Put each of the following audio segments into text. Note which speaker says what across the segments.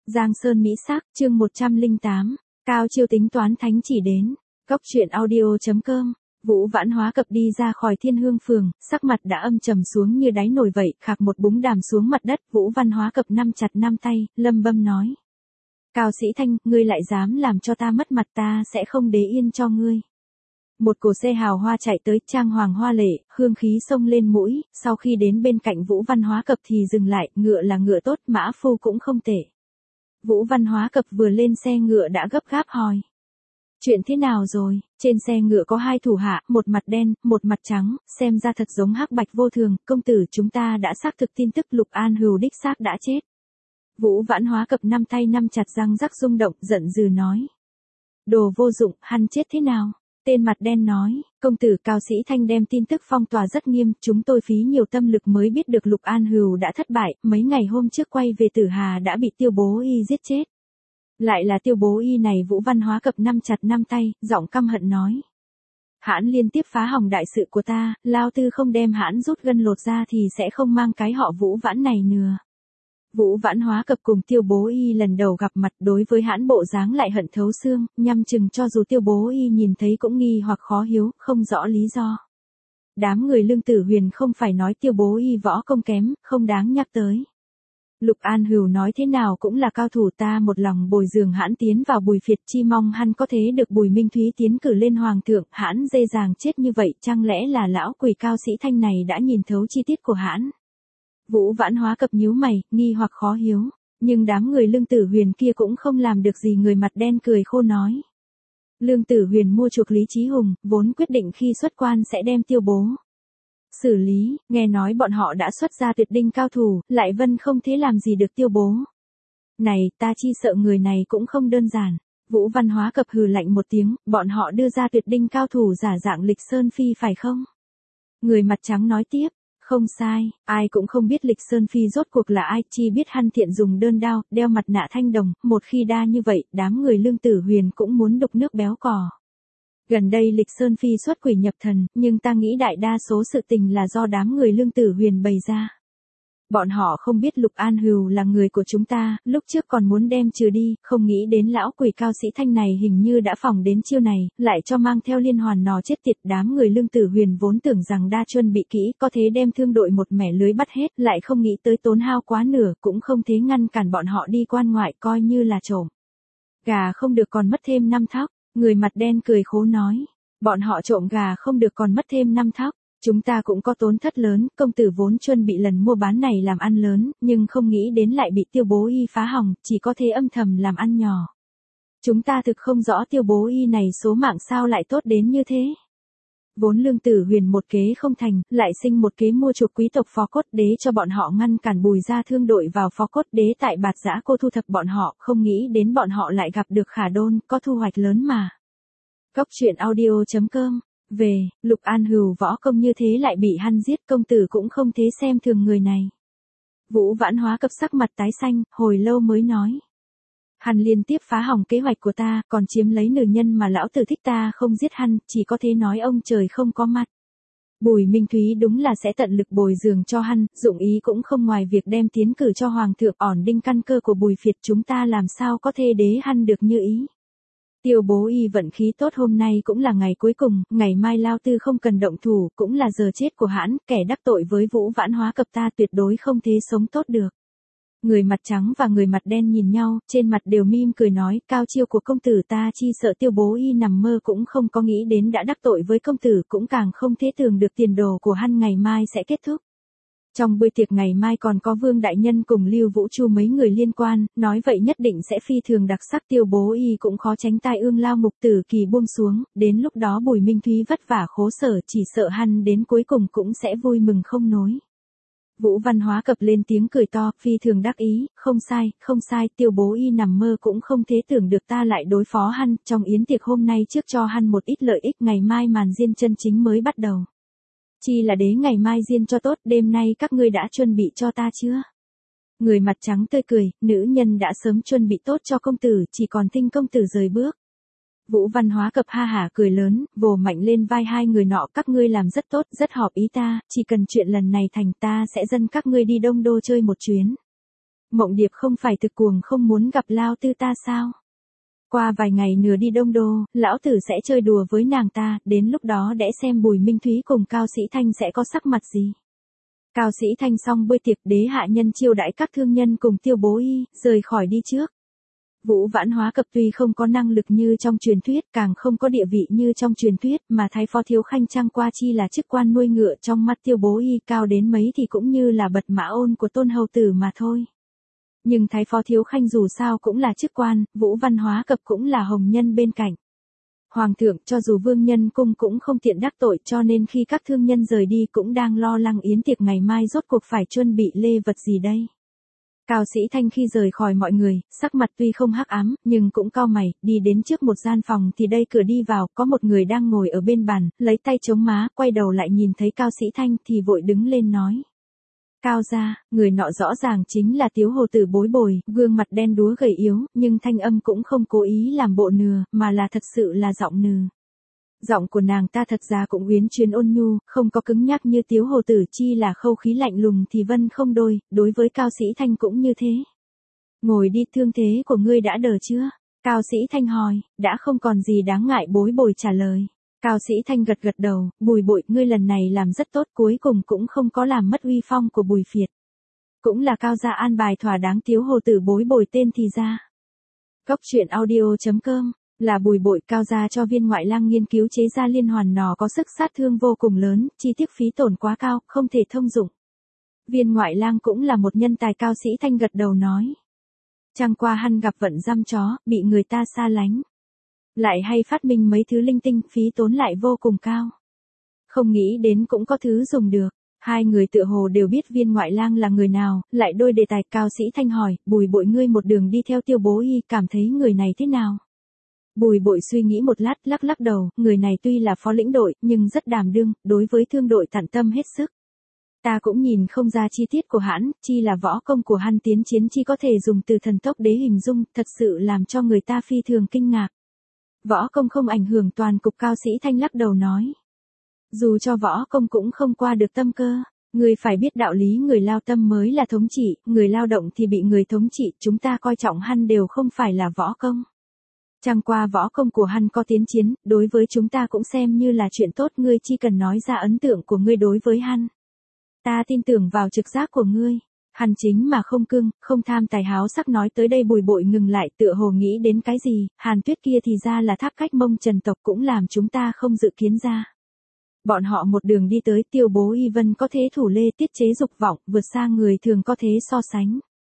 Speaker 1: Giang Sơn Mỹ Sắc, chương 108, Cao Chiêu tính toán thánh chỉ đến. Cốc truyện audio.com. Vũ Vãn Hóa cập đi ra khỏi Thiên Hương Phường, sắc mặt đã âm trầm xuống như đáy nồi vậy, khạc một búng đàm xuống mặt đất. Vũ Văn Hóa cập nắm chặt năm tay, lầm bầm nói: Cao Sĩ Thanh, ngươi lại dám làm cho ta mất mặt, ta sẽ không để yên cho ngươi. Một cổ xe hào hoa chạy tới, trang hoàng hoa lệ, hương khí xông lên mũi. Sau khi đến bên cạnh Vũ Văn Hóa cập thì dừng lại, ngựa là ngựa tốt, mã phu cũng không tệ. Vũ Văn Hóa cập vừa lên xe ngựa đã gấp gáp hỏi: Chuyện thế nào rồi? Trên xe ngựa có hai thủ hạ, một mặt đen, một mặt trắng, xem ra thật giống hắc bạch vô thường. Công tử, chúng ta đã xác thực tin tức Lục An Hưu đích xác đã chết. Vũ Vãn Hóa cập năm tay nắm chặt răng rắc rung động, giận dữ nói: Đồ vô dụng, hắn chết thế nào? Tên mặt đen nói: Công tử, Cao Sĩ Thanh đem tin tức phong tỏa rất nghiêm, chúng tôi phí nhiều tâm lực mới biết được Lục An Hưu đã thất bại, mấy ngày hôm trước quay về Tử Hà đã bị Tiêu Bố Y giết chết. Lại là Tiêu Bố Y này. Vũ Văn Hóa cập nắm chặt năm tay, giọng căm hận nói: Hãn liên tiếp phá hỏng đại sự của ta, lao tư không đem hãn rút gân lột ra thì sẽ không mang cái họ Vũ Vãn này nữa. Vũ Vãn Hóa cập cùng Tiêu Bố Y lần đầu gặp mặt, đối với hãn bộ dáng lại hận thấu xương, nhăm chừng cho dù Tiêu Bố Y nhìn thấy cũng nghi hoặc khó hiếu, không rõ lý do. Đám người Lương Tử Huyền không phải nói Tiêu Bố Y võ công kém, không đáng nhắc tới. Lục An Hưu nói thế nào cũng là cao thủ, ta một lòng bồi dưỡng hãn tiến vào Bùi Phiệt, chi mong hắn có thể được Bùi Minh Thúy tiến cử lên hoàng thượng. Hãn dễ dàng chết như vậy, chẳng lẽ là lão quỷ Cao Sĩ Thanh này đã nhìn thấu chi tiết của hãn? Vũ Vãn Hóa cập nhíu mày, nghi hoặc khó hiếu, nhưng đám người Lương Tử Huyền kia cũng không làm được gì. Người mặt đen cười khô nói: Lương Tử Huyền mua chuộc Lý Chí Hùng, vốn quyết định khi xuất quan sẽ đem Tiêu Bố xử lý, nghe nói bọn họ đã xuất ra tuyệt đỉnh cao thủ, lại vẫn không thế làm gì được Tiêu Bố này, ta chi sợ người này cũng không đơn giản. Vũ Văn Hóa cập hừ lạnh một tiếng: Bọn họ đưa ra tuyệt đỉnh cao thủ giả dạng Lịch Sơn Phi phải không? Người mặt trắng nói tiếp: Không sai, ai cũng không biết Lịch Sơn Phi rốt cuộc là ai, chi biết hắn thiện dùng đơn đao, đeo mặt nạ thanh đồng. Một khi đa như vậy, đám người Lương Tử Huyền cũng muốn đục nước béo cò. Gần đây Lịch Sơn Phi xuất quỷ nhập thần, nhưng ta nghĩ đại đa số sự tình là do đám người Lương Tử Huyền bày ra. Bọn họ không biết Lục An Hưu là người của chúng ta, lúc trước còn muốn đem trừ đi, không nghĩ đến lão quỷ Cao Sĩ Thanh này hình như đã phỏng đến chiêu này, lại cho mang theo liên hoàn nò chết tiệt. Đám người Lương Tử Huyền vốn tưởng rằng đa chuẩn bị kỹ, có thể đem thương đội một mẻ lưới bắt hết, lại không nghĩ tới tốn hao quá nửa, cũng không thể ngăn cản bọn họ đi quan ngoại, coi như là trộm gà không được còn mất thêm 5 thóc. Người mặt đen cười khố nói: Bọn họ trộm gà không được còn mất thêm 5 thóc. Chúng ta cũng có tổn thất lớn, công tử vốn chuẩn bị lần mua bán này làm ăn lớn, nhưng không nghĩ đến lại bị Tiêu Bố Y phá hỏng, chỉ có thể âm thầm làm ăn nhỏ. Chúng ta thực không rõ Tiêu Bố Y này số mạng sao lại tốt đến như thế. Vốn Lương Tử Huyền một kế không thành, lại sinh một kế mua chuộc quý tộc Phó Cốt Đế cho bọn họ ngăn cản Bùi gia thương đội vào Phó Cốt Đế tại Bạt Giã Cô thu thập bọn họ, không nghĩ đến bọn họ lại gặp được Khả Đôn, có thu hoạch lớn mà. Cốc truyện audio.com. Về, Lục An Hưu võ công như thế lại bị hắn giết, công tử cũng không thế xem thường người này. Vũ Vãn Hóa cập sắc mặt tái xanh, hồi lâu mới nói: Hắn liên tiếp phá hỏng kế hoạch của ta, còn chiếm lấy nữ nhân mà lão tử thích, ta không giết hắn, chỉ có thể nói ông trời không có mặt. Bùi Minh Thúy đúng là sẽ tận lực bồi dưỡng cho hắn, dụng ý cũng không ngoài việc đem tiến cử cho hoàng thượng, ổn định căn cơ của Bùi Phiệt, chúng ta làm sao có thể đế hắn được như ý. Tiêu Bố Y vận khí tốt, hôm nay cũng là ngày cuối cùng, ngày mai lao tư không cần động thủ, cũng là giờ chết của hãn, kẻ đắc tội với Vũ Vãn Hóa cập ta tuyệt đối không thể sống tốt được. Người mặt trắng và người mặt đen nhìn nhau, trên mặt đều mỉm cười nói: Cao chiêu của công tử ta chi sợ Tiêu Bố Y nằm mơ cũng không có nghĩ đến đã đắc tội với công tử, cũng càng không thể tưởng được tiền đồ của hắn ngày mai sẽ kết thúc. Trong bữa tiệc ngày mai còn có Vương Đại Nhân cùng Lưu Vũ Chu mấy người liên quan, nói vậy nhất định sẽ phi thường đặc sắc. Tiêu Bố Y cũng khó tránh tai ương lao mục tử kỳ buông xuống, đến lúc đó Bùi Minh Thúy vất vả khổ sở, chỉ sợ hắn đến cuối cùng cũng sẽ vui mừng không nối. Vũ Văn Hóa cập lên tiếng cười to, phi thường đắc ý: Không sai, không sai, Tiêu Bố Y nằm mơ cũng không thể tưởng được ta lại đối phó hắn. Trong yến tiệc hôm nay trước cho hắn một ít lợi ích, ngày mai màn diên chân chính mới bắt đầu. Chi là đế ngày mai diên cho tốt, đêm nay các ngươi đã chuẩn bị cho ta chưa? Người mặt trắng tươi cười: Nữ nhân đã sớm chuẩn bị tốt cho công tử, chỉ còn thinh công tử rời bước. Vũ Văn Hóa cập ha hả cười lớn, vồ mạnh lên vai hai người nọ: Các ngươi làm rất tốt, rất hợp ý ta, chỉ cần chuyện lần này thành, ta sẽ dẫn các ngươi đi Đông Đô chơi một chuyến. Mộng Điệp không phải thực cuồng không muốn gặp Lao Tư ta sao? Qua vài ngày nửa đi Đông Đô, lão tử sẽ chơi đùa với nàng ta, đến lúc đó để xem Bùi Minh Thúy cùng Cao Sĩ Thanh sẽ có sắc mặt gì. Cao Sĩ Thanh xong bữa tiệc, đế hạ nhân chiêu đãi các thương nhân cùng Tiêu Bố Y, rời khỏi đi trước. Vũ Vãn Hóa Cập tuy không có năng lực như trong truyền thuyết, càng không có địa vị như trong truyền thuyết, mà thái phó thiếu khanh trang qua chi là chức quan nuôi ngựa trong mắt Tiêu Bố Y, cao đến mấy thì cũng như là bật mã ôn của tôn hầu tử mà thôi. Nhưng thái phó thiếu khanh dù sao cũng là chức quan, Vũ Văn Hóa Cập cũng là hồng nhân bên cạnh. Hoàng thượng cho dù vương nhân cung cũng không tiện đắc tội, cho nên khi các thương nhân rời đi cũng đang lo lắng yến tiệc ngày mai rốt cuộc phải chuẩn bị lễ vật gì đây. Cao Sĩ Thanh khi rời khỏi mọi người, sắc mặt tuy không hắc ám, nhưng cũng cau mày, đi đến trước một gian phòng thì đây cửa đi vào, có một người đang ngồi ở bên bàn, lấy tay chống má, quay đầu lại nhìn thấy Cao Sĩ Thanh thì vội đứng lên nói. Cao gia, người nọ rõ ràng chính là Tiếu Hồ Tử Bối Bồi, gương mặt đen đúa gầy yếu, nhưng thanh âm cũng không cố ý làm bộ nừa, mà là thật sự là giọng nừ. Giọng của nàng ta thật ra cũng uyển chuyển ôn nhu, không có cứng nhắc như Tiếu Hồ Tử, chi là khâu khí lạnh lùng thì vân không đôi, đối với Cao Sĩ Thanh cũng như thế. Ngồi đi, thương thế của ngươi đã đỡ chưa? Cao Sĩ Thanh hỏi, đã không còn gì đáng ngại. Bối Bồi trả lời. Cao Sĩ Thanh gật gật đầu, Bùi Bội, ngươi lần này làm rất tốt, cuối cùng cũng không có làm mất uy phong của Bùi Phiệt. Cũng là Cao gia an bài thỏa đáng. Tiếu Hồ Tử Bối Bồi tên thì ra. Cốc truyện audio.com, là Bùi Bội Cao gia cho viên ngoại lang nghiên cứu chế ra liên hoàn nỏ có sức sát thương vô cùng lớn, chi tiết phí tổn quá cao, không thể thông dụng. Viên ngoại lang cũng là một nhân tài. Cao Sĩ Thanh gật đầu nói. Chẳng qua hắn gặp vận dăm chó, bị người ta xa lánh. Lại hay phát minh mấy thứ linh tinh, phí tốn lại vô cùng cao. Không nghĩ đến cũng có thứ dùng được. Hai người tựa hồ đều biết viên ngoại lang là người nào, lại đôi đề tài. Cao Sĩ Thanh hỏi, Bùi Bội, ngươi một đường đi theo Tiêu Bố Y, cảm thấy người này thế nào? Bùi Bội suy nghĩ một lát, lắc lắc đầu, người này tuy là phó lĩnh đội, nhưng rất đảm đương, đối với thương đội tận tâm hết sức. Ta cũng nhìn không ra chi tiết của hắn, chi là võ công của hắn tiến chiến chi có thể dùng từ thần tốc đế hình dung, thật sự làm cho người ta phi thường kinh ngạc. Võ công không ảnh hưởng toàn cục. Cao Sĩ Thanh lắc đầu nói. Dù cho võ công cũng không qua được tâm cơ. Người phải biết đạo lý, người lao tâm mới là thống trị, người lao động thì bị người thống trị, chúng ta coi trọng hắn đều không phải là võ công. Chẳng qua võ công của hắn có tiến chiến, đối với chúng ta cũng xem như là chuyện tốt, ngươi chỉ cần nói ra ấn tượng của ngươi đối với hắn. Ta tin tưởng vào trực giác của ngươi. Hắn chính mà không cương, không tham tài háo sắc. Nói tới đây Bùi Bội ngừng lại, tựa hồ nghĩ đến cái gì. Hàn Tuyết kia thì ra là tháp cách Mông Trần tộc, cũng làm chúng ta không dự kiến ra. Bọn họ một đường đi tới, Tiêu Bố Y Vân có thế thủ lê tiết chế dục vọng, vượt xa người thường có thế so sánh.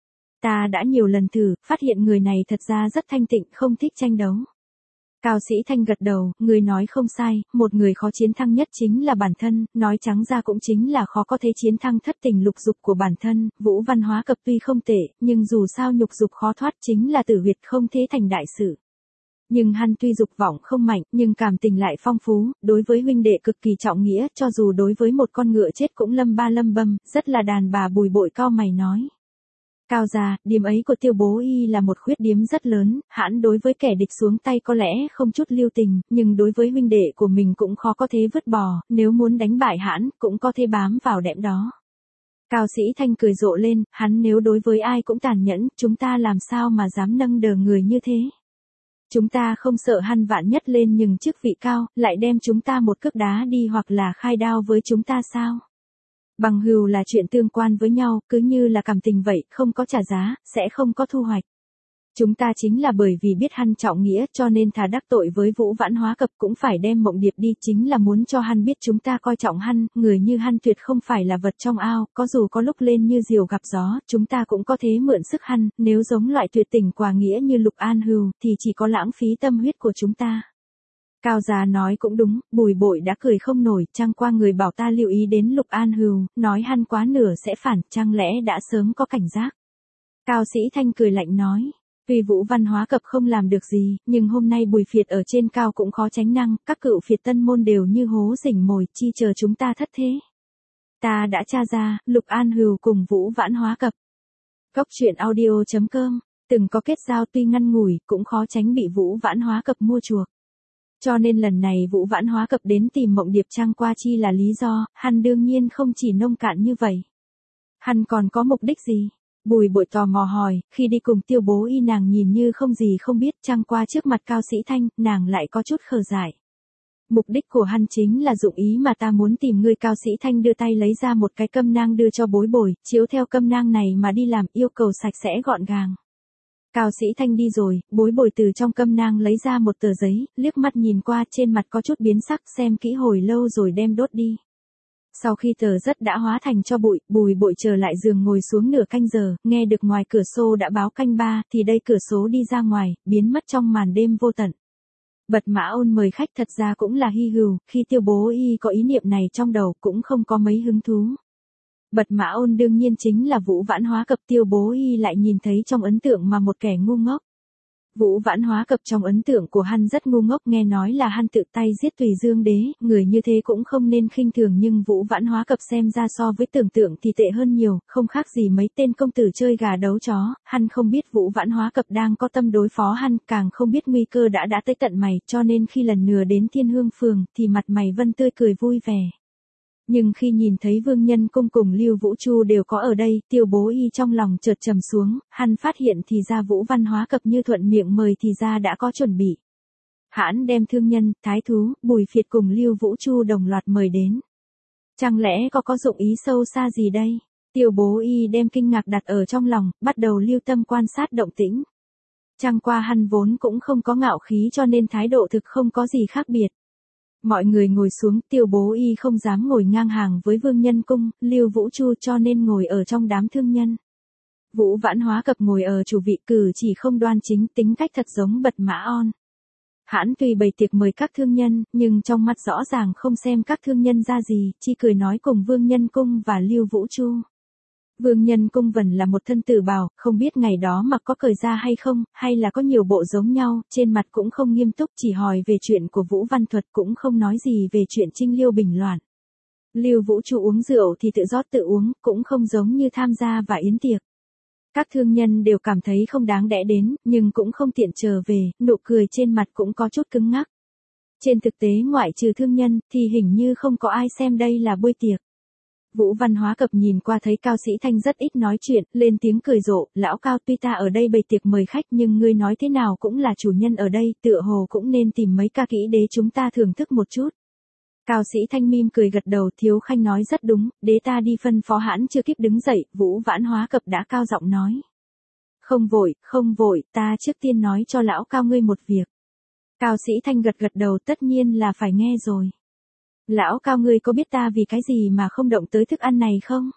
Speaker 1: Ta đã nhiều lần thử, phát hiện người này thật ra rất thanh tịnh, không thích tranh đấu. Cao Sĩ Thanh gật đầu, người nói không sai, một người khó chiến thắng nhất chính là bản thân, nói trắng ra cũng chính là khó có thể chiến thắng thất tình lục dục của bản thân. Vũ Văn Hóa Cập tuy không tệ, nhưng dù sao nhục dục khó thoát, chính là tử huyệt không thế thành đại sự. Nhưng hắn tuy dục vọng không mạnh, nhưng cảm tình lại phong phú, đối với huynh đệ cực kỳ trọng nghĩa, cho dù đối với một con ngựa chết cũng lâm ba lâm bâm, rất là đàn bà. Bùi Bội cau mày nói. Cao gia, điểm ấy của Tiêu Bố Y là một khuyết điểm rất lớn, hãn đối với kẻ địch xuống tay có lẽ không chút lưu tình, nhưng đối với huynh đệ của mình cũng khó có thế vứt bỏ, nếu muốn đánh bại hãn, cũng có thể bám vào đệm đó. Cao Sĩ Thanh cười rộ lên, hắn nếu đối với ai cũng tàn nhẫn, chúng ta làm sao mà dám nâng đờ người như thế? Chúng ta không sợ hắn vạn nhất lên nhưng chức vị cao, lại đem chúng ta một cước đá đi hoặc là khai đao với chúng ta sao? Bằng hữu là chuyện tương quan với nhau, cứ như là cảm tình vậy, không có trả giá, sẽ không có thu hoạch. Chúng ta chính là bởi vì biết hắn trọng nghĩa, cho nên thà đắc tội với Vũ Vãn Hóa Cập cũng phải đem Mộng Điệp đi, chính là muốn cho hắn biết chúng ta coi trọng hắn, người như hắn tuyệt không phải là vật trong ao, có dù có lúc lên như diều gặp gió, chúng ta cũng có thế mượn sức hắn, nếu giống loại tuyệt tình quả nghĩa như Lục An Hưu, thì chỉ có lãng phí tâm huyết của chúng ta. Cao gia nói cũng đúng, Bùi Bội đã cười không nổi, chẳng qua người bảo ta lưu ý đến Lục An Hưu, nói hắn quá nửa sẽ phản, chẳng lẽ đã sớm có cảnh giác. Cao Sĩ Thanh cười lạnh nói, vì Vũ Văn Hóa Cập không làm được gì, nhưng hôm nay Bùi Phiệt ở trên cao cũng khó tránh năng, các cựu Phiệt tân môn đều như hố rỉnh mồi, chi chờ chúng ta thất thế. Ta đã tra ra, Lục An Hưu cùng Vũ Vãn Hóa Cập. Cốc truyện audio.com, từng có kết giao tuy ngăn ngủi, cũng khó tránh bị Vũ Vãn Hóa Cập mua chuộc. Cho nên lần này Vũ Vãn Hóa Cập đến tìm Mộng Điệp Trang qua chi là lý do, hắn đương nhiên không chỉ nông cạn như vậy. Hắn còn có mục đích gì? Bùi Bội tò mò hỏi, khi đi cùng Tiêu Bố Y nàng nhìn như không gì không biết, chăng qua trước mặt Cao Sĩ Thanh, nàng lại có chút khờ dại. Mục đích của hắn chính là dụng ý mà ta muốn tìm ngươi. Cao Sĩ Thanh đưa tay lấy ra một cái câm nang đưa cho Bối Bội, chiếu theo câm nang này mà đi làm, yêu cầu sạch sẽ gọn gàng. Cao Sĩ Thanh đi rồi, Bối Bội từ trong câm nang lấy ra một tờ giấy, liếc mắt nhìn qua, trên mặt có chút biến sắc, xem kỹ hồi lâu rồi đem đốt đi. Sau khi tờ giấy đã hóa thành tro bụi, Bùi Bội trở lại giường ngồi xuống nửa canh giờ, nghe được ngoài cửa sổ đã báo canh 3, thì đây cửa sổ đi ra ngoài, biến mất trong màn đêm vô tận. Bật Mã Ôn mời khách thật ra cũng là hy hữu, khi Tiêu Bố Y có ý niệm này trong đầu cũng không có mấy hứng thú. Bật Mã Ôn đương nhiên chính là Vũ Vãn Hóa Cập, Tiêu Bố Y lại nhìn thấy trong ấn tượng mà một kẻ ngu ngốc. Vũ Vãn Hóa Cập trong ấn tượng của hắn rất ngu ngốc, nghe nói là hắn tự tay giết Tùy Dương Đế, người như thế cũng không nên khinh thường, nhưng Vũ Vãn Hóa Cập xem ra so với tưởng tượng thì tệ hơn nhiều, không khác gì mấy tên công tử chơi gà đấu chó. Hắn không biết Vũ Vãn Hóa Cập đang có tâm đối phó hắn, càng không biết nguy cơ đã tới tận mày, cho nên khi lần nữa đến Thiên Hương Phường thì mặt mày vẫn tươi cười vui vẻ. Nhưng khi nhìn thấy Vương Nhân Cung cùng Lưu Vũ Chu đều có ở đây, Tiêu Bố Y trong lòng chợt trầm xuống, hắn phát hiện thì ra Vũ Văn Hóa Cập như thuận miệng mời thì ra đã có chuẩn bị. Hắn đem thương nhân, thái thú, Bùi Phiệt cùng Lưu Vũ Chu đồng loạt mời đến. Chẳng lẽ có dụng ý sâu xa gì đây? Tiêu Bố Y đem kinh ngạc đặt ở trong lòng, bắt đầu lưu tâm quan sát động tĩnh. Chẳng qua hắn vốn cũng không có ngạo khí cho nên thái độ thực không có gì khác biệt. Mọi người ngồi xuống, Tiêu Bố Y không dám ngồi ngang hàng với Vương Nhân Cung, Lưu Vũ Chu cho nên ngồi ở trong đám thương nhân. Vũ Vãn Hóa Cập ngồi ở chủ vị, cử chỉ không đoan chính, tính cách thật giống Bật Mã On. Hắn tuy bày tiệc mời các thương nhân, nhưng trong mắt rõ ràng không xem các thương nhân ra gì, chỉ cười nói cùng Vương Nhân Cung và Lưu Vũ Chu. Vương Nhân Cung vẫn là một thân tử bào, không biết ngày đó mặc có cởi ra hay không, hay là có nhiều bộ giống nhau, trên mặt cũng không nghiêm túc, chỉ hỏi về chuyện của Vũ Văn Thuật, cũng không nói gì về chuyện Trinh Liêu bình loạn. Lưu Vũ Chu uống rượu thì tự rót tự uống, cũng không giống như tham gia và yến tiệc. Các thương nhân đều cảm thấy không đáng đẽ đến, nhưng cũng không tiện trở về, nụ cười trên mặt cũng có chút cứng ngắc. Trên thực tế ngoại trừ thương nhân, thì hình như không có ai xem đây là buổi tiệc. Vũ Văn Hóa Cập nhìn qua thấy Cao Sĩ Thanh rất ít nói chuyện, lên tiếng cười rộ, lão Cao, tuy ta ở đây bày tiệc mời khách nhưng ngươi nói thế nào cũng là chủ nhân ở đây, tựa hồ cũng nên tìm mấy ca kỹ đế chúng ta thưởng thức một chút. Cao Sĩ Thanh mỉm cười gật đầu, Thiếu Khanh nói rất đúng, đế ta đi phân phó. Hãn chưa kịp đứng dậy, Vũ Vãn Hóa Cập đã cao giọng nói. Không vội, ta trước tiên nói cho lão Cao ngươi một việc. Cao Sĩ Thanh gật đầu, tất nhiên là phải nghe rồi. Lão Cao ngươi có biết ta vì cái gì mà không động tới thức ăn này không?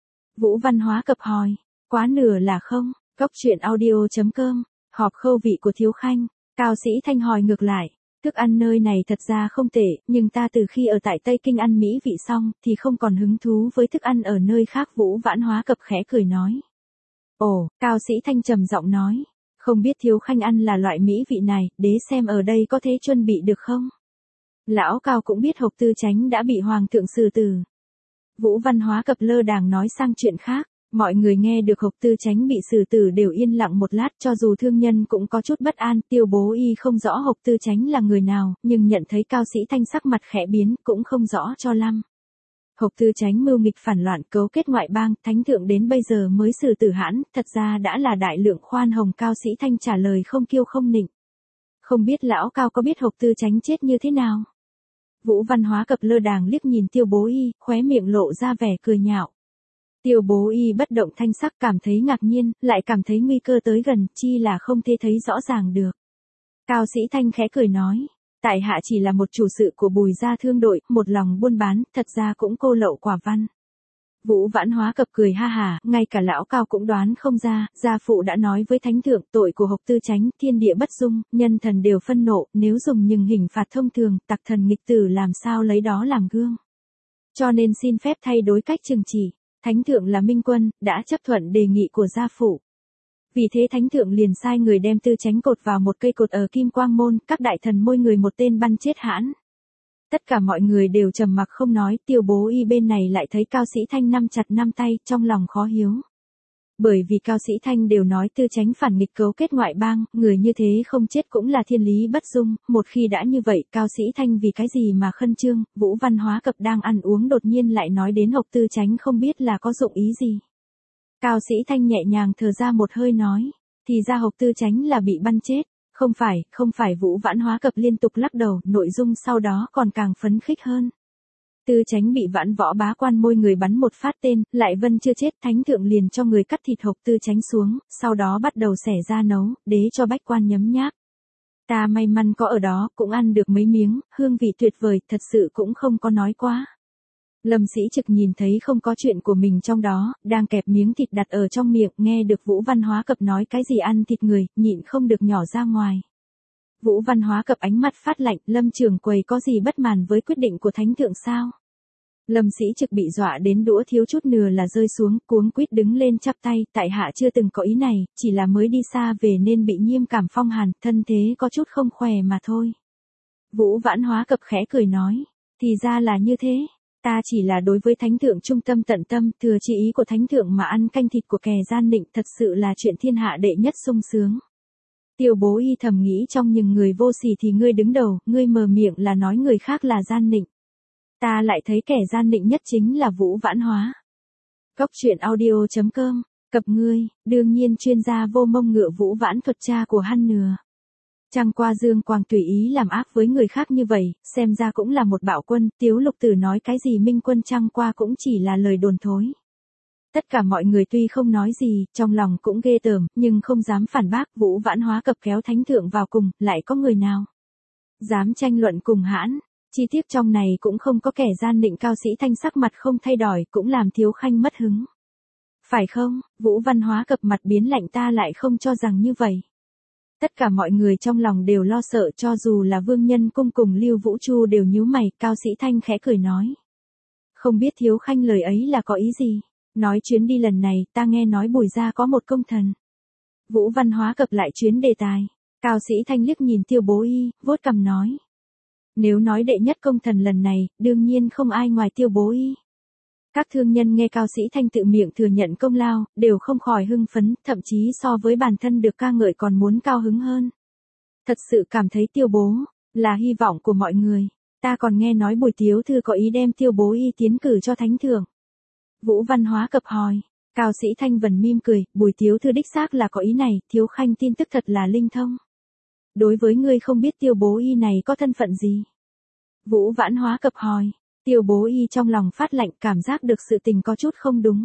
Speaker 1: Vũ Văn Hóa Cập hỏi, quá nửa là không, Cốc Truyện Audio.com, họp khâu vị của Thiếu Khanh. Cao Sĩ Thanh hỏi ngược lại, thức ăn nơi này thật ra không tệ, nhưng ta từ khi ở tại Tây Kinh ăn mỹ vị xong, thì không còn hứng thú với thức ăn ở nơi khác. Vũ Vãn Hóa Cập khẽ cười nói. Ồ, Cao Sĩ Thanh trầm giọng nói, không biết Thiếu Khanh ăn là loại mỹ vị này, đế xem ở đây có thể chuẩn bị được không? Lão Cao cũng biết Hộc Tư Chánh đã bị Hoàng thượng xử tử. Vũ Văn Hóa Cập lơ đàng nói sang chuyện khác, mọi người nghe được Hộc Tư Chánh bị xử tử đều yên lặng một lát, cho dù thương nhân cũng có chút bất an. Tiêu Bố Y không rõ Hộc Tư Chánh là người nào, nhưng nhận thấy Cao Sĩ Thanh sắc mặt khẽ biến, cũng không rõ cho lắm. Hộc Tư Chánh mưu nghịch phản loạn, cấu kết ngoại bang, thánh thượng đến bây giờ mới xử tử hãn, thật ra đã là đại lượng khoan hồng. Cao Sĩ Thanh trả lời không kiêu không nịnh. Không biết lão Cao có biết Hộc Tư Chánh chết như thế nào? Vũ Văn Hóa Cập lơ đàng liếc nhìn Tiêu Bố Y, khóe miệng lộ ra vẻ cười nhạo. Tiêu Bố Y bất động thanh sắc, cảm thấy ngạc nhiên, lại cảm thấy nguy cơ tới gần, chi là không thể thấy rõ ràng được. Cao Sĩ Thanh khẽ cười nói, tại hạ chỉ là một chủ sự của Bùi gia thương đội, một lòng buôn bán, thật ra cũng cô lậu quả văn. Vũ Vãn Hóa Cập cười ha hả, ngay cả lão Cao cũng đoán không ra, gia phụ đã nói với thánh thượng, tội của Hộc Tư Chánh, thiên địa bất dung, nhân thần đều phân nộ, nếu dùng nhưng hình phạt thông thường, tặc thần nghịch tử làm sao lấy đó làm gương. Cho nên xin phép thay đổi cách trừng trị. Thánh thượng là minh quân, đã chấp thuận đề nghị của gia phụ. Vì thế thánh thượng liền sai người đem Tư Chánh cột vào một cây cột ở Kim Quang Môn, các đại thần mỗi người một tên bắn chết hãn. Tất cả mọi người đều trầm mặc không nói, Tiêu Bố Y bên này lại thấy Cao Sĩ Thanh nắm chặt năm tay, trong lòng khó hiếu. Bởi vì Cao Sĩ Thanh đều nói Tư Chánh phản nghịch cấu kết ngoại bang, người như thế không chết cũng là thiên lý bất dung, một khi đã như vậy, Cao Sĩ Thanh vì cái gì mà khẩn trương? Vũ Văn Hóa Cập đang ăn uống đột nhiên lại nói đến Hộc Tư Chánh, không biết là có dụng ý gì. Cao Sĩ Thanh nhẹ nhàng thở ra một hơi nói. Thì ra Hộc Tư Chánh là bị bắn chết. Không phải Vũ Vãn Hóa Cập liên tục lắc đầu, nội dung sau đó còn càng phấn khích hơn. Tư Chánh bị Vãn Võ Bá Quan môi người bắn một phát tên, lại Vân chưa chết, thánh thượng liền cho người cắt thịt Hộc Tư Chánh xuống, sau đó bắt đầu xẻ ra nấu, đế cho bách quan nhấm nháp. Ta may mắn có ở đó, cũng ăn được mấy miếng, hương vị tuyệt vời, thật sự cũng không có nói quá. Lâm Sĩ Trực nhìn thấy không có chuyện của mình trong đó, đang kẹp miếng thịt đặt ở trong miệng, nghe được Vũ Văn Hóa Cập nói cái gì ăn thịt người, nhịn không được nhỏ ra ngoài. Vũ Văn Hóa Cập ánh mắt phát lạnh, Lâm trưởng quầy có gì bất mãn với quyết định của thánh thượng sao? Lâm Sĩ Trực bị dọa đến đũa thiếu chút nửa là rơi xuống, cuống quýt đứng lên chắp tay, tại hạ chưa từng có ý này, chỉ là mới đi xa về nên bị nhiễm cảm phong hàn, thân thế có chút không khỏe mà thôi. Vũ Vãn Hóa Cập khẽ cười nói, thì ra là như thế. Ta chỉ là đối với thánh thượng trung tâm tận tâm, thừa chỉ ý của thánh thượng mà ăn canh thịt của kẻ gian nịnh, thật sự là chuyện thiên hạ đệ nhất sung sướng. Tiêu Bố Y thầm nghĩ trong những người vô sỉ thì ngươi đứng đầu, ngươi mở miệng là nói người khác là gian nịnh. Ta lại thấy kẻ gian nịnh nhất chính là Vũ Vãn Hóa. Cốc truyện audio.com, cập ngươi, đương nhiên chuyên gia vô mông ngựa Vũ Vãn Thuật cha của hắn nừa. Chẳng qua Dương Quang tùy ý làm ác với người khác như vậy, xem ra cũng là một bạo quân, Tiếu Lục Tử nói cái gì Minh Quân chẳng qua cũng chỉ là lời đồn thối. Tất cả mọi người tuy không nói gì, trong lòng cũng ghê tởm, nhưng không dám phản bác. Vũ Vãn Hóa Cập kéo thánh thượng vào cùng, lại có người nào dám tranh luận cùng hãn. Chi tiết trong này cũng không có kẻ gian nịnh. Cao Sĩ Thanh sắc mặt không thay đổi, cũng làm Thiếu Khanh mất hứng. Phải không? Vũ Văn Hóa Cập mặt biến lạnh, ta lại không cho rằng như vậy. Tất cả mọi người trong lòng đều lo sợ, cho dù là Vương Nhân Cung cùng Lưu Vũ Chu đều nhíu mày. Cao Sĩ Thanh khẽ cười nói. Không biết Thiếu Khanh lời ấy là có ý gì? Nói chuyến đi lần này, ta nghe nói Bùi gia có một công thần. Vũ Văn Hóa Cập lại chuyến đề tài. Cao Sĩ Thanh liếc nhìn Tiêu Bố Y, vuốt cằm nói. Nếu nói đệ nhất công thần lần này, đương nhiên không ai ngoài Tiêu Bố Y. Các thương nhân nghe Cao Sĩ Thanh tự miệng thừa nhận công lao, đều không khỏi hưng phấn, thậm chí so với bản thân được ca ngợi còn muốn cao hứng hơn. Thật sự cảm thấy Tiêu Bố là hy vọng của mọi người. Ta còn nghe nói Bùi Tiếu Thư có ý đem Tiêu Bố Y tiến cử cho thánh thượng. Vũ Văn Hóa Cập hỏi. Cao Sĩ Thanh vần mỉm cười, Bùi Tiếu Thư đích xác là có ý này, Thiếu Khanh tin tức thật là linh thông. Đối với ngươi không biết Tiêu Bố Y này có thân phận gì? Vũ Vãn Hóa Cập hỏi. Tiêu Bố Y trong lòng phát lạnh, cảm giác được sự tình có chút không đúng.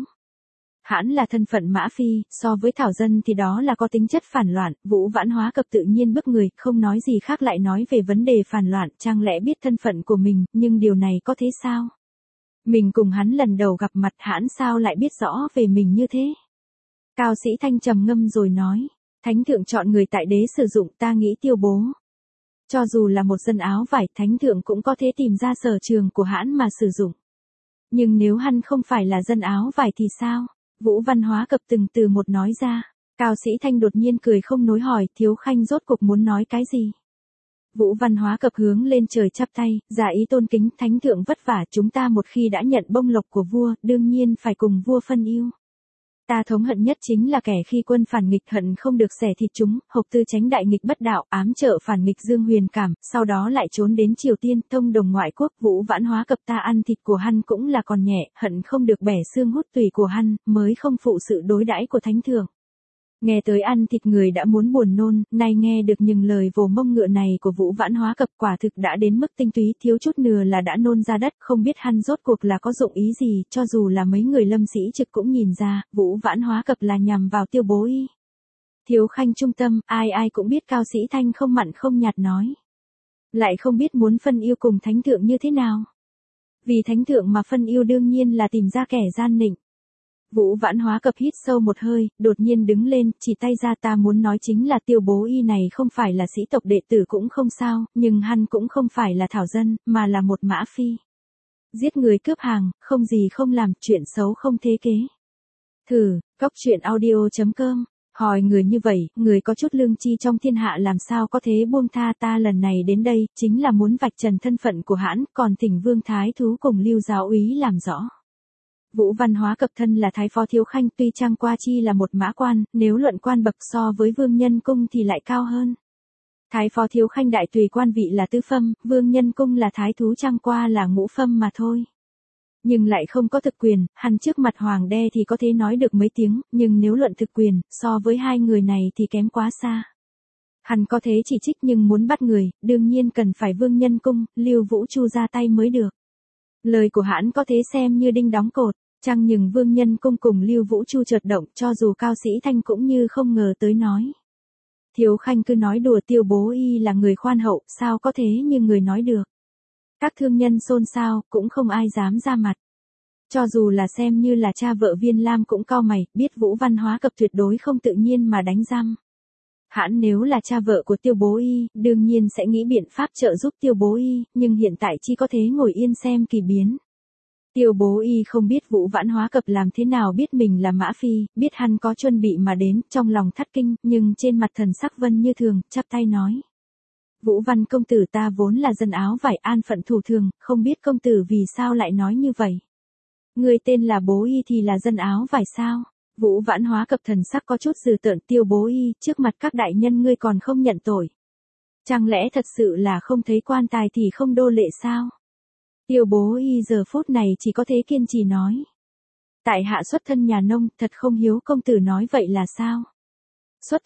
Speaker 1: Hãn là thân phận mã phi, so với Thảo Dân thì đó là có tính chất phản loạn. Vũ Vãn Hóa Cập tự nhiên bức người, không nói gì khác lại nói về vấn đề phản loạn, chẳng lẽ biết thân phận của mình, nhưng điều này có thế sao? Mình cùng hắn lần đầu gặp mặt, hãn sao lại biết rõ về mình như thế? Cao Sĩ Thanh trầm ngâm rồi nói. Thánh thượng chọn người tại đế sử dụng, ta nghĩ Tiêu Bố. Cho dù là một dân áo vải, thánh thượng cũng có thể tìm ra sở trường của hãn mà sử dụng. Nhưng nếu hắn không phải là dân áo vải thì sao? Vũ Văn Hóa Cập từng từ một nói ra. Cao Sĩ Thanh đột nhiên cười không nối hỏi, Thiếu Khanh rốt cuộc muốn nói cái gì? Vũ Văn Hóa Cập hướng lên trời chắp tay, giả ý tôn kính, thánh thượng vất vả, chúng ta một khi đã nhận bông lộc của vua, đương nhiên phải cùng vua phân ưu. Ta thống hận nhất chính là kẻ khi quân phản nghịch hận không được xẻ thịt chúng. Hộc Tư Chánh đại nghịch bất đạo, ám trợ phản nghịch Dương Huyền Cảm, sau đó lại trốn đến Triều Tiên, thông đồng ngoại quốc. Vũ Vãn Hóa Cập ta ăn thịt của hắn cũng là còn nhẹ, hận không được bẻ xương hút tùy của hắn, mới không phụ sự đối đãi của thánh thượng. Nghe tới ăn thịt người đã muốn buồn nôn, nay nghe được những lời vồ mông ngựa này của Vũ Vãn Hóa Cập, quả thực đã đến mức tinh túy, thiếu chút nửa là đã nôn ra đất, không biết hắn rốt cuộc là có dụng ý gì. Cho dù là mấy người Lâm Sĩ Trực cũng nhìn ra, Vũ Vãn Hóa Cập là nhằm vào Tiêu Bố Y. Thiếu Khanh trung tâm, ai ai cũng biết. Cao Sĩ Thanh không mặn không nhạt nói. Lại không biết muốn phân yêu cùng thánh thượng như thế nào. Vì thánh thượng mà phân yêu đương nhiên là tìm ra kẻ gian nịnh. Vũ Vãn Hóa Cập hít sâu một hơi, đột nhiên đứng lên, chỉ tay ra, ta muốn nói chính là Tiêu Bố Y này không phải là sĩ tộc đệ tử cũng không sao, nhưng hắn cũng không phải là Thảo Dân, mà là một mã phi. Giết người cướp hàng, không gì không làm, chuyện xấu không thế kế. Thử, cốc truyện audio.com, hỏi người như vậy, người có chút lương tri trong thiên hạ làm sao có thế buông tha. Ta lần này đến đây, chính là muốn vạch trần thân phận của hãn, còn thỉnh Vương Thái Thú cùng Lưu Giáo úy làm rõ. Vũ Văn Hóa Cập thân là Thái Phó Thiếu Khanh, tuy chẳng qua chi là một mã quan, nếu luận quan bậc so với Vương Nhân Cung thì lại cao hơn. Thái Phó Thiếu Khanh đại tùy quan vị là tứ phẩm, Vương Nhân Cung là thái thú chẳng qua là ngũ phẩm mà thôi. nhưng lại không có thực quyền, hắn trước mặt hoàng đe thì có thể nói được mấy tiếng, nhưng nếu luận thực quyền, so với hai người này thì kém quá xa. Hắn có thế chỉ trích nhưng muốn bắt người, đương nhiên cần phải Vương Nhân Cung, Lưu Vũ Chu ra tay mới được. Lời của hắn có thế xem như đinh đóng cột, chăng nhưng Vương Nhân Cung cùng Lưu Vũ Chu chợt động, cho dù Cao Sĩ Thanh cũng như không ngờ tới nói. Thiếu Khanh cứ nói đùa Tiêu Bố Y là người khoan hậu, sao có thế như người nói được. Các thương nhân xôn xao, cũng không ai dám ra mặt. Cho dù là xem như là cha vợ Viên Lam cũng cau mày, biết Vũ Văn Hóa Cập tuyệt đối không tự nhiên mà đánh răng. Hãn nếu là cha vợ của Tiêu Bố Y, đương nhiên sẽ nghĩ biện pháp trợ giúp Tiêu Bố Y, nhưng hiện tại chỉ có thể ngồi yên xem kỳ biến. Tiêu Bố Y không biết Vũ Vãn Hóa Cập làm thế nào biết mình là Mã Phi, biết hắn có chuẩn bị mà đến, trong lòng thắt kinh, nhưng trên mặt thần sắc vân như thường, chắp tay nói. Vũ Văn công tử ta vốn là dân áo vải an phận thủ thường, không biết công tử vì sao lại nói như vậy. Người tên là Bố Y thì là dân áo vải sao? Vũ Vãn Hóa Cập thần sắc có chút dừ tợn. Tiêu Bố Y, trước mặt các đại nhân ngươi còn không nhận tội. Chẳng lẽ thật sự là không thấy quan tài thì không đô lệ sao? Tiêu Bố Y giờ phút này chỉ có thế kiên trì nói. Tại hạ xuất thân nhà nông, thật không hiếu công tử nói vậy là sao? Xuất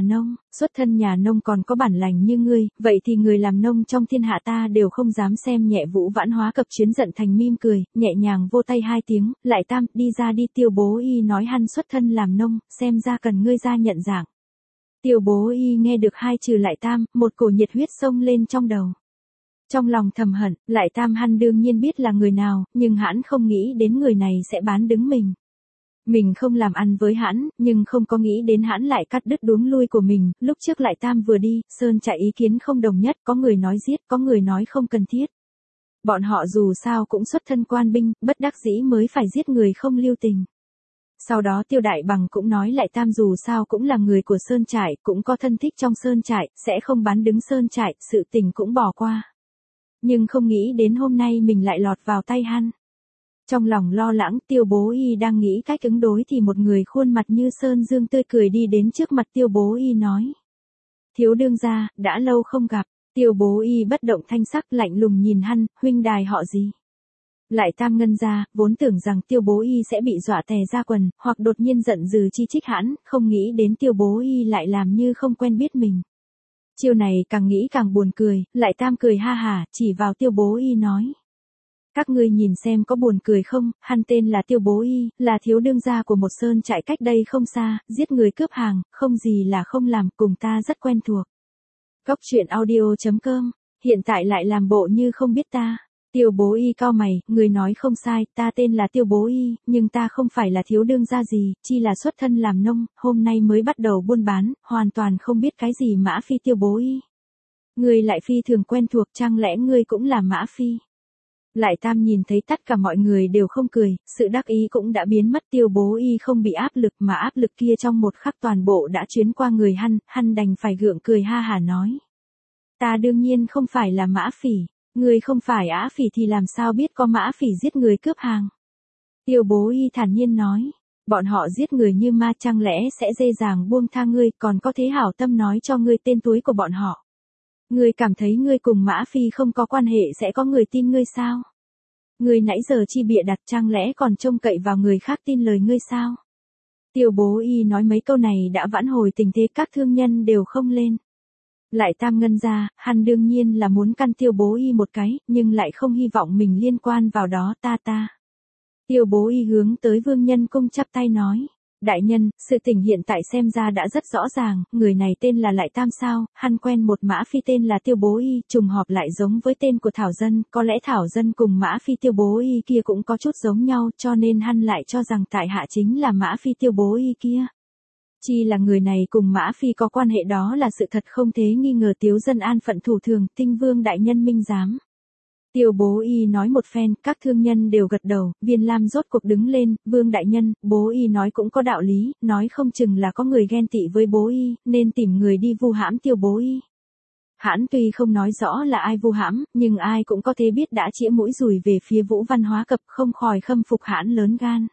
Speaker 1: thân nhà nông còn có bản lành như ngươi, vậy thì người làm nông trong thiên hạ ta đều không dám xem nhẹ. Vũ Vãn Hóa Cập chuyến giận thành mỉm cười, nhẹ nhàng vô tay hai tiếng, lại tam, đi ra đi. Tiêu Bố Y nói hắn xuất thân làm nông, xem ra cần ngươi ra nhận dạng. Tiêu Bố Y nghe được hai chữ lại tam, một cổ nhiệt huyết xông lên trong đầu. Trong lòng thầm hận, lại tam hắn đương nhiên biết là người nào, nhưng hắn không nghĩ đến người này sẽ bán đứng mình. Mình không làm ăn với hắn, nhưng không có nghĩ đến hắn lại cắt đứt đuống lui của mình. Lúc trước lại tam vừa đi, Sơn Trại ý kiến không đồng nhất, có người nói giết, có người nói không cần thiết. Bọn họ dù sao cũng xuất thân quan binh, bất đắc dĩ mới phải giết người không lưu tình. Sau đó Tiêu Đại Bằng cũng nói lại tam dù sao cũng là người của Sơn Trại, cũng có thân thích trong Sơn Trại, sẽ không bán đứng Sơn Trại, sự tình cũng bỏ qua. Nhưng không nghĩ đến hôm nay mình lại lọt vào tay hắn. Trong lòng lo lắng, Tiêu Bố Y đang nghĩ cách ứng đối thì một người khuôn mặt như sơn dương tươi cười đi đến trước mặt Tiêu Bố Y nói. Thiếu đương gia, đã lâu không gặp. Tiêu Bố Y bất động thanh sắc lạnh lùng nhìn hắn, huynh đài họ gì? Lại tam ngân gia, vốn tưởng rằng Tiêu Bố Y sẽ bị dọa tè ra quần, hoặc đột nhiên giận dữ chi trích hắn, không nghĩ đến Tiêu Bố Y lại làm như không quen biết mình. Chiêu này càng nghĩ càng buồn cười, lại tam cười ha hả, chỉ vào Tiêu Bố Y nói. Các ngươi nhìn xem có buồn cười không, hắn tên là Tiêu Bố Y, là thiếu đương gia của một sơn trại cách đây không xa, giết người cướp hàng, không gì là không làm, cùng ta rất quen thuộc. Góc truyện audio.com, hiện tại lại làm bộ như không biết ta. Tiêu Bố Y cau mày, người nói không sai, ta tên là Tiêu Bố Y, nhưng ta không phải là thiếu đương gia gì, chi là xuất thân làm nông, hôm nay mới bắt đầu buôn bán, hoàn toàn không biết cái gì Mã Phi. Tiêu Bố Y. Ngươi lại phi thường quen thuộc, chẳng lẽ ngươi cũng là Mã Phi? Lại tam nhìn thấy tất cả mọi người đều không cười, sự đắc ý cũng đã biến mất. Tiêu Bố Y không bị áp lực mà áp lực kia trong một khắc toàn bộ đã chuyến qua người hắn đành phải gượng cười ha hả nói. Ta đương nhiên không phải là Mã Phỉ, người không phải Á Phỉ thì làm sao biết có Mã Phỉ giết người cướp hàng. Tiêu Bố Y thản nhiên nói, bọn họ giết người như ma chẳng lẽ sẽ dễ dàng buông tha ngươi, còn có thế hảo tâm nói cho ngươi tên túi của bọn họ. Ngươi cảm thấy ngươi cùng Mã Phi không có quan hệ sẽ có người tin ngươi sao? Ngươi nãy giờ chi bịa đặt chẳng lẽ còn trông cậy vào người khác tin lời ngươi sao? Tiêu Bố Y nói mấy câu này đã vãn hồi tình thế, các thương nhân đều không lên. Lại tam ngân ra, hắn đương nhiên là muốn căn Tiêu Bố Y một cái, nhưng lại không hy vọng mình liên quan vào đó. Ta. Tiêu Bố Y hướng tới Vương Nhân Cung chắp tay nói. Đại nhân, sự tình hiện tại xem ra đã rất rõ ràng, người này tên là Lại Tam sao, hắn quen một Mã Phi tên là Tiêu Bố Y, trùng hợp lại giống với tên của Thảo Dân, có lẽ Thảo Dân cùng Mã Phi Tiêu Bố Y kia cũng có chút giống nhau, cho nên hắn lại cho rằng tại hạ chính là Mã Phi Tiêu Bố Y kia. Chi là người này cùng Mã Phi có quan hệ đó là sự thật không thể nghi ngờ. Tiếu Dân an phận thủ thường, Tinh Vương đại nhân minh giám. Tiêu Bố Y nói một phen, các thương nhân đều gật đầu, Viên Lam rốt cuộc đứng lên, Vương đại nhân, Bố Y nói cũng có đạo lý, nói không chừng là có người ghen tị với Bố Y, nên tìm người đi vu hãm Tiêu Bố Y. Hãn tuy không nói rõ là ai vu hãm, nhưng ai cũng có thể biết đã chĩa mũi dùi về phía Vũ Văn Hóa Cập, không khỏi khâm phục hãn lớn gan.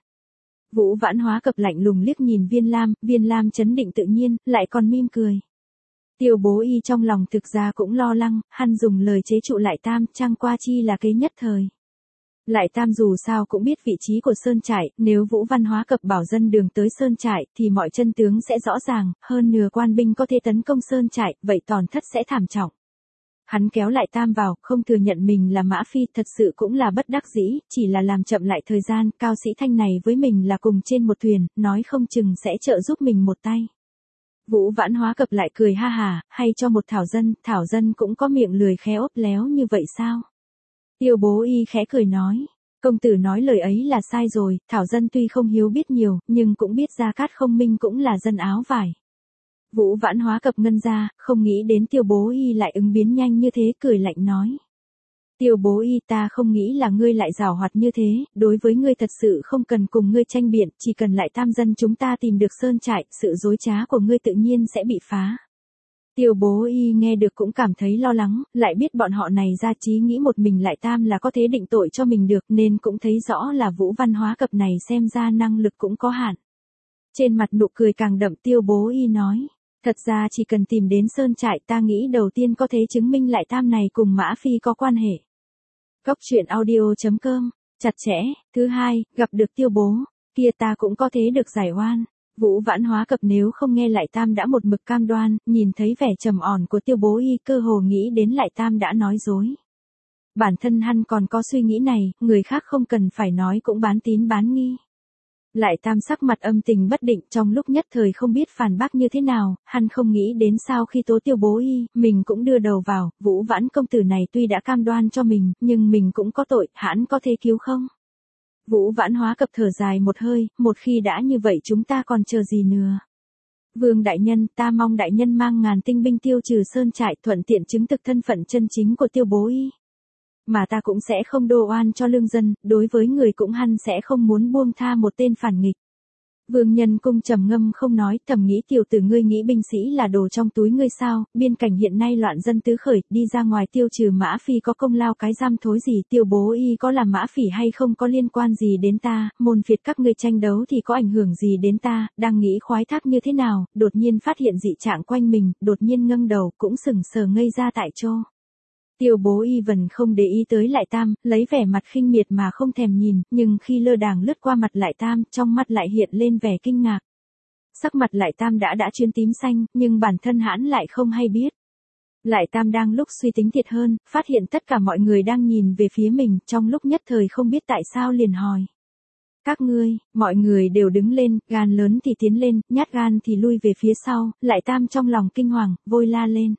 Speaker 1: Vũ Vãn Hóa Cập lạnh lùng liếc nhìn Viên Lam trấn định tự nhiên, lại còn mỉm cười. Tiêu Bố Y trong lòng thực ra cũng lo lắng, hắn dùng lời chế trụ Lại Tam, chẳng qua chi là kế nhất thời. Lại Tam dù sao cũng biết vị trí của Sơn Trại, nếu Vũ Văn Hóa Cập bảo dân đường tới Sơn Trại thì mọi chân tướng sẽ rõ ràng, hơn nửa quan binh có thể tấn công Sơn Trại, vậy tổn thất sẽ thảm trọng. Hắn kéo Lại Tam vào, không thừa nhận mình là Mã Phi, thật sự cũng là bất đắc dĩ, chỉ là làm chậm lại thời gian, Cao Sĩ Thanh này với mình là cùng trên một thuyền, nói không chừng sẽ trợ giúp mình một tay. Vũ Vãn Hóa Cập lại cười ha hà, hay cho một Thảo Dân cũng có miệng lười khé ốp léo như vậy sao? Tiêu Bố Y khẽ cười nói, công tử nói lời ấy là sai rồi, Thảo Dân tuy không hiếu biết nhiều, nhưng cũng biết Gia Cát Không Minh cũng là dân áo vải. Vũ Vãn Hóa Cập ngân ra, không nghĩ đến Tiêu Bố Y lại ứng biến nhanh như thế, cười lạnh nói. Tiêu Bố Y, ta không nghĩ là ngươi lại giảo hoạt như thế, đối với ngươi thật sự không cần cùng ngươi tranh biện, chỉ cần Lại Tam dân chúng ta tìm được Sơn Trại, sự dối trá của ngươi tự nhiên sẽ bị phá. Tiêu Bố Y nghe được cũng cảm thấy lo lắng, lại biết bọn họ này ra chí nghĩ một mình Lại Tam là có thể định tội cho mình được, nên cũng thấy rõ là Vũ Văn Hóa Cập này xem ra năng lực cũng có hạn. Trên mặt nụ cười càng đậm, Tiêu Bố Y nói. Thật ra chỉ cần tìm đến Sơn Trại, ta nghĩ đầu tiên có thể chứng minh Lại Tam này cùng Mã Phi có quan hệ. Góc truyện audio.com, chặt chẽ. Thứ hai, gặp được Tiêu Bố, kia ta cũng có thể được giải oan. Vũ Vãn Hóa Cập nếu không nghe Lại Tam đã một mực cam đoan, nhìn thấy vẻ trầm ổn của Tiêu Bố Y cơ hồ nghĩ đến Lại Tam đã nói dối. Bản thân hắn còn có suy nghĩ này, người khác không cần phải nói cũng bán tín bán nghi. Lại Tam sắc mặt âm tình bất định, trong lúc nhất thời không biết phản bác như thế nào, hắn không nghĩ đến sau khi tố Tiêu Bố Y, mình cũng đưa đầu vào, Vũ Vãn công tử này tuy đã cam đoan cho mình, nhưng mình cũng có tội, hắn có thể cứu không? Vũ Vãn Hóa Cập thở dài một hơi, một khi đã như vậy chúng ta còn chờ gì nữa? Vương đại nhân, ta mong đại nhân mang ngàn tinh binh tiêu trừ Sơn Trại, thuận tiện chứng thực thân phận chân chính của Tiêu Bố Y. Mà ta cũng sẽ không đô oan cho lương dân, đối với người cũng hắn sẽ không muốn buông tha một tên phản nghịch. Vương Nhân Cung trầm ngâm không nói, thầm nghĩ tiểu tử ngươi nghĩ binh sĩ là đồ trong túi ngươi sao, biên cảnh hiện nay loạn dân tứ khởi, đi ra ngoài tiêu trừ Mã Phi có công lao cái giam thối gì, Tiêu Bố Y có làm Mã Phỉ hay không có liên quan gì đến ta, môn phiệt các ngươi tranh đấu thì có ảnh hưởng gì đến ta, đang nghĩ khoái thác như thế nào, đột nhiên phát hiện dị trạng quanh mình, đột nhiên ngâng đầu, cũng sững sờ ngây ra tại chỗ. Tiêu Bố Y vẫn không để ý tới Lại Tam, lấy vẻ mặt khinh miệt mà không thèm nhìn, nhưng khi lơ đãng lướt qua mặt Lại Tam, trong mắt lại hiện lên vẻ kinh ngạc. Sắc mặt Lại Tam đã chuyển tím xanh, nhưng bản thân hắn lại không hay biết. Lại Tam đang lúc suy tính thiệt hơn, phát hiện tất cả mọi người đang nhìn về phía mình, trong lúc nhất thời không biết tại sao liền hỏi. Các ngươi, mọi người đều đứng lên, gan lớn thì tiến lên, nhát gan thì lui về phía sau, Lại Tam trong lòng kinh hoàng, vội la lên.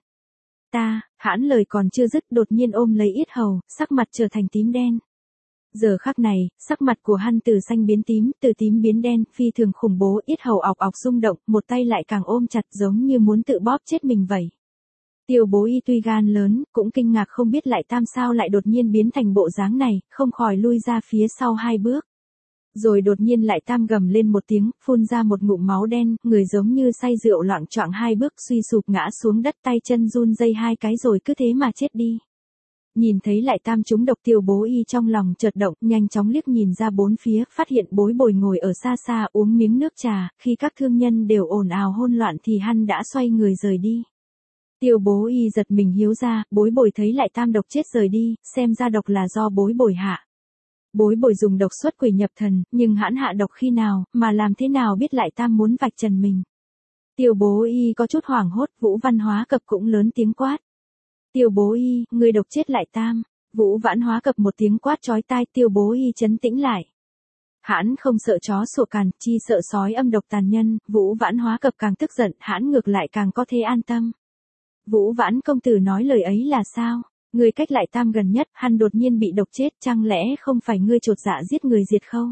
Speaker 1: Hãn lời còn chưa dứt đột nhiên ôm lấy yết hầu, sắc mặt trở thành tím đen. Giờ khắc này, sắc mặt của hắn từ xanh biến tím, từ tím biến đen, phi thường khủng bố, yết hầu ọc ọc rung động, một tay lại càng ôm chặt giống như muốn tự bóp chết mình vậy. Tiêu Bố Y tuy gan lớn, cũng kinh ngạc không biết Lại Tam sao lại đột nhiên biến thành bộ dáng này, không khỏi lui ra phía sau 2 bước. Rồi đột nhiên Lại Tam gầm lên một tiếng, phun ra một ngụm máu đen, người giống như say rượu loạng choạng 2 bước suy sụp ngã xuống đất, tay chân run rẩy 2 cái rồi cứ thế mà chết đi. Nhìn thấy Lại Tam trúng độc, Tiêu Bố Y trong lòng chợt động, nhanh chóng liếc nhìn ra bốn phía, phát hiện Bối Bồi ngồi ở xa xa uống miếng nước trà, khi các thương nhân đều ồn ào hỗn loạn thì hắn đã xoay người rời đi. Tiêu Bố Y giật mình hiếu ra, Bối Bồi thấy Lại Tam độc chết rời đi, xem ra độc là do Bối Bồi hạ. Bối Bồi dùng độc xuất quỷ nhập thần, nhưng hắn hạ độc khi nào, mà làm thế nào biết Lại Tam muốn vạch trần mình. Tiêu Bố Y có chút hoảng hốt, Vũ Văn Hóa Cập cũng lớn tiếng quát. Tiêu Bố Y, ngươi độc chết Lại Tam. Vũ Vãn Hóa Cập một tiếng quát chói tai, Tiêu Bố Y trấn tĩnh lại. Hắn không sợ chó sủa càn, chi sợ sói âm độc tàn nhân, Vũ Vãn Hóa Cập càng tức giận, hắn ngược lại càng có thể an tâm. Vũ Vãn công tử nói lời ấy là sao? Ngươi cách Lại Tam gần nhất, hắn đột nhiên bị độc chết, chẳng lẽ không phải ngươi chột dạ giết người diệt khâu?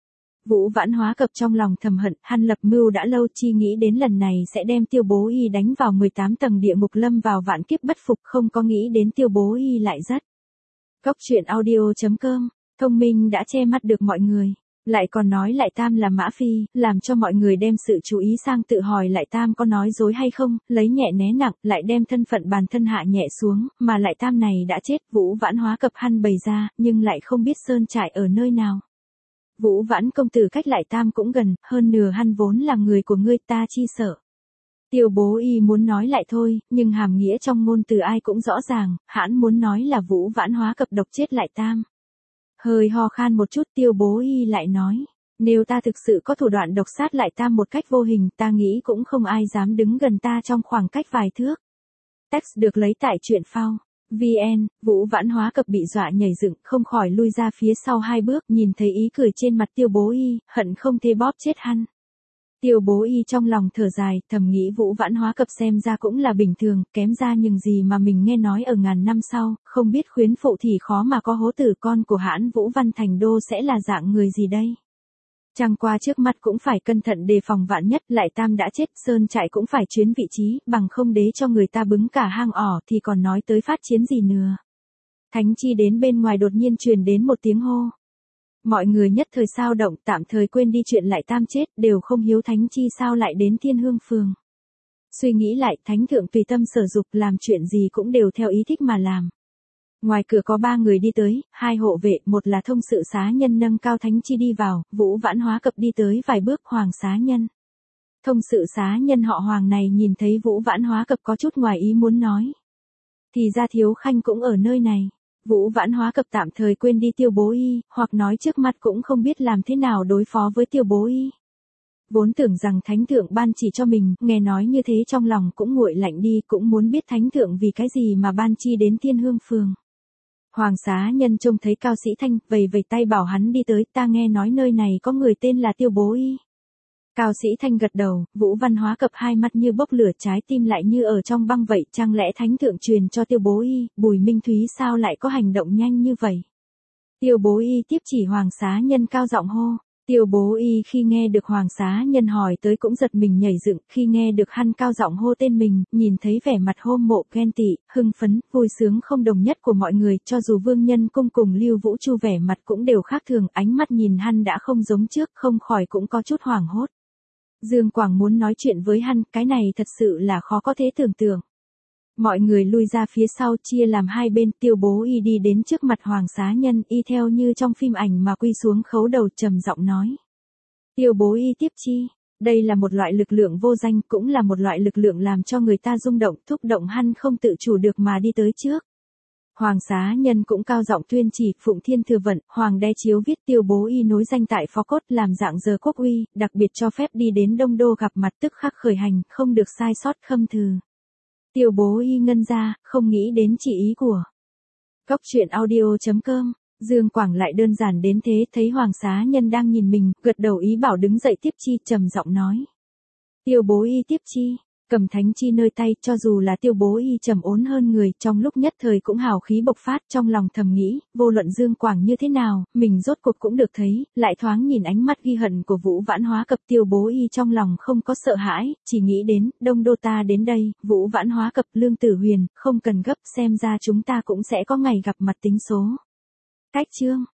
Speaker 1: Vũ Vãn Hóa Cập trong lòng thầm hận, hắn lập mưu đã lâu, chi nghĩ đến lần này sẽ đem Tiêu Bố Y đánh vào 18 tầng địa ngục, lâm vào vạn kiếp bất phục, không có nghĩ đến Tiêu Bố Y lại rất. Góc truyện audio.com, thông minh đã che mắt được mọi người. Lại còn nói Lại Tam là Mã Phi, làm cho mọi người đem sự chú ý sang tự hỏi Lại Tam có nói dối hay không, lấy nhẹ né nặng, lại đem thân phận bản thân hạ nhẹ xuống, mà Lại Tam này đã chết, Vũ Vãn Hóa Cập hắn bày ra, nhưng lại không biết Sơn Trại ở nơi nào. Vũ Vãn công tử cách Lại Tam cũng gần, hơn nửa hắn vốn là người của ngươi, ta chi sợ. Tiêu Bố Y muốn nói lại thôi, nhưng hàm nghĩa trong ngôn từ ai cũng rõ ràng, hắn muốn nói là Vũ Vãn Hóa Cập độc chết Lại Tam. Hơi ho khan một chút Tiêu Bố Y lại nói. Nếu ta thực sự có thủ đoạn độc sát lại ta một cách vô hình, ta nghĩ cũng không ai dám đứng gần ta trong khoảng cách vài thước. Text được lấy tại truyện phao. VN, Vũ Vãn Hóa Cập bị dọa nhảy dựng, không khỏi lui ra phía sau 2 bước, nhìn thấy ý cười trên mặt Tiêu Bố Y, hận không thể bóp chết hắn. Tiêu Bố Y trong lòng thở dài, thầm nghĩ Vũ Vãn Hóa Cập xem ra cũng là bình thường, kém ra nhưng gì mà mình nghe nói ở ngàn năm sau, không biết khuyến phụ thì khó mà có hố tử con của hãn Vũ Văn Thành Đô sẽ là dạng người gì đây. Chẳng qua trước mắt cũng phải cẩn thận đề phòng vạn nhất, lại Tam đã chết, sơn trại cũng phải chuyến vị trí, bằng không đế cho người ta bứng cả hang ỏ thì còn nói tới phát chiến gì nữa. Thánh Chi đến bên ngoài đột nhiên truyền đến một tiếng hô. Mọi người nhất thời sao động, tạm thời quên đi chuyện lại Tam chết, đều không hiếu Thánh Chi sao lại đến Thiên Hương Phường. Suy nghĩ lại, Thánh Thượng tùy tâm sở dục, làm chuyện gì cũng đều theo ý thích mà làm. Ngoài cửa có 3 người đi tới, 2 hộ vệ, một là thông sự xá nhân nâng cao Thánh Chi đi vào, Vũ Vãn Hóa Cập đi tới vài bước, Hoàng xá nhân. Thông sự xá nhân họ Hoàng này nhìn thấy Vũ Vãn Hóa Cập có chút ngoài ý muốn nói. Thì ra Thiếu Khanh cũng ở nơi này. Vũ Vãn Hóa Cập tạm thời quên đi Tiêu Bố Y, hoặc nói trước mắt cũng không biết làm thế nào đối phó với Tiêu Bố Y. Vốn tưởng rằng Thánh Thượng ban chỉ cho mình, nghe nói như thế trong lòng cũng nguội lạnh đi, cũng muốn biết Thánh Thượng vì cái gì mà ban chi đến Thiên Hương Phường. Hoàng xá nhân trông thấy Cao Sĩ Thanh, vầy tay bảo hắn đi tới, ta nghe nói nơi này có người tên là Tiêu Bố Y. Cao Sĩ Thanh gật đầu, Vũ Văn Hóa Cập hai mắt như bốc lửa, trái tim lại như ở trong băng vậy, chẳng lẽ Thánh Thượng truyền cho Tiêu Bố Y, Bùi Minh Thúy sao lại có hành động nhanh như vậy? Tiêu Bố Y tiếp chỉ Hoàng xá nhân cao giọng hô. Tiêu Bố Y khi nghe được Hoàng xá nhân hỏi tới cũng giật mình nhảy dựng, khi nghe được hắn cao giọng hô tên mình, nhìn thấy vẻ mặt hôm mộ, ghen tị, hưng phấn, vui sướng không đồng nhất của mọi người, cho dù Vương Nhân Cung cùng Lưu Vũ Chu vẻ mặt cũng đều khác thường, ánh mắt nhìn hắn đã không giống trước, không khỏi cũng có chút hoảng hốt. Dương Quảng muốn nói chuyện với hắn, cái này thật sự là khó có thể tưởng tượng. Mọi người lui ra phía sau chia làm hai bên, Tiêu Bố Y đi đến trước mặt Hoàng xá nhân, y theo như trong phim ảnh mà quy xuống khấu đầu trầm giọng nói. Tiêu Bố Y tiếp chi, đây là một loại lực lượng vô danh, cũng là một loại lực lượng làm cho người ta rung động, thúc động hắn không tự chủ được mà đi tới trước. Hoàng xá nhân cũng cao giọng tuyên chỉ, Phụng Thiên Thừa Vận, Hoàng đe chiếu viết Tiêu Bố Y nối danh tại Phó Cốt làm dạng giờ quốc uy, đặc biệt cho phép đi đến Đông Đô gặp mặt tức khắc khởi hành, không được sai sót khâm thừ. Tiêu Bố Y ngân ra, không nghĩ đến chỉ ý của. Góc truyện audio.com, Dương Quảng lại đơn giản đến thế, thấy Hoàng xá nhân đang nhìn mình, gật đầu ý bảo đứng dậy tiếp chi, trầm giọng nói. Tiêu Bố Y tiếp chi, cầm thánh chi nơi tay, cho dù là Tiêu Bố Y trầm ổn hơn người, trong lúc nhất thời cũng hào khí bộc phát, trong lòng thầm nghĩ, vô luận Dương Quảng như thế nào, mình rốt cuộc cũng được thấy, lại thoáng nhìn ánh mắt ghi hận của Vũ Vãn Hóa Cập, Tiêu Bố Y trong lòng không có sợ hãi, chỉ nghĩ đến, Đông Đô ta đến đây, Vũ Vãn Hóa Cập, Lương Tử Huyền, không cần gấp, xem ra chúng ta cũng sẽ có ngày gặp mặt tính số. Cách chương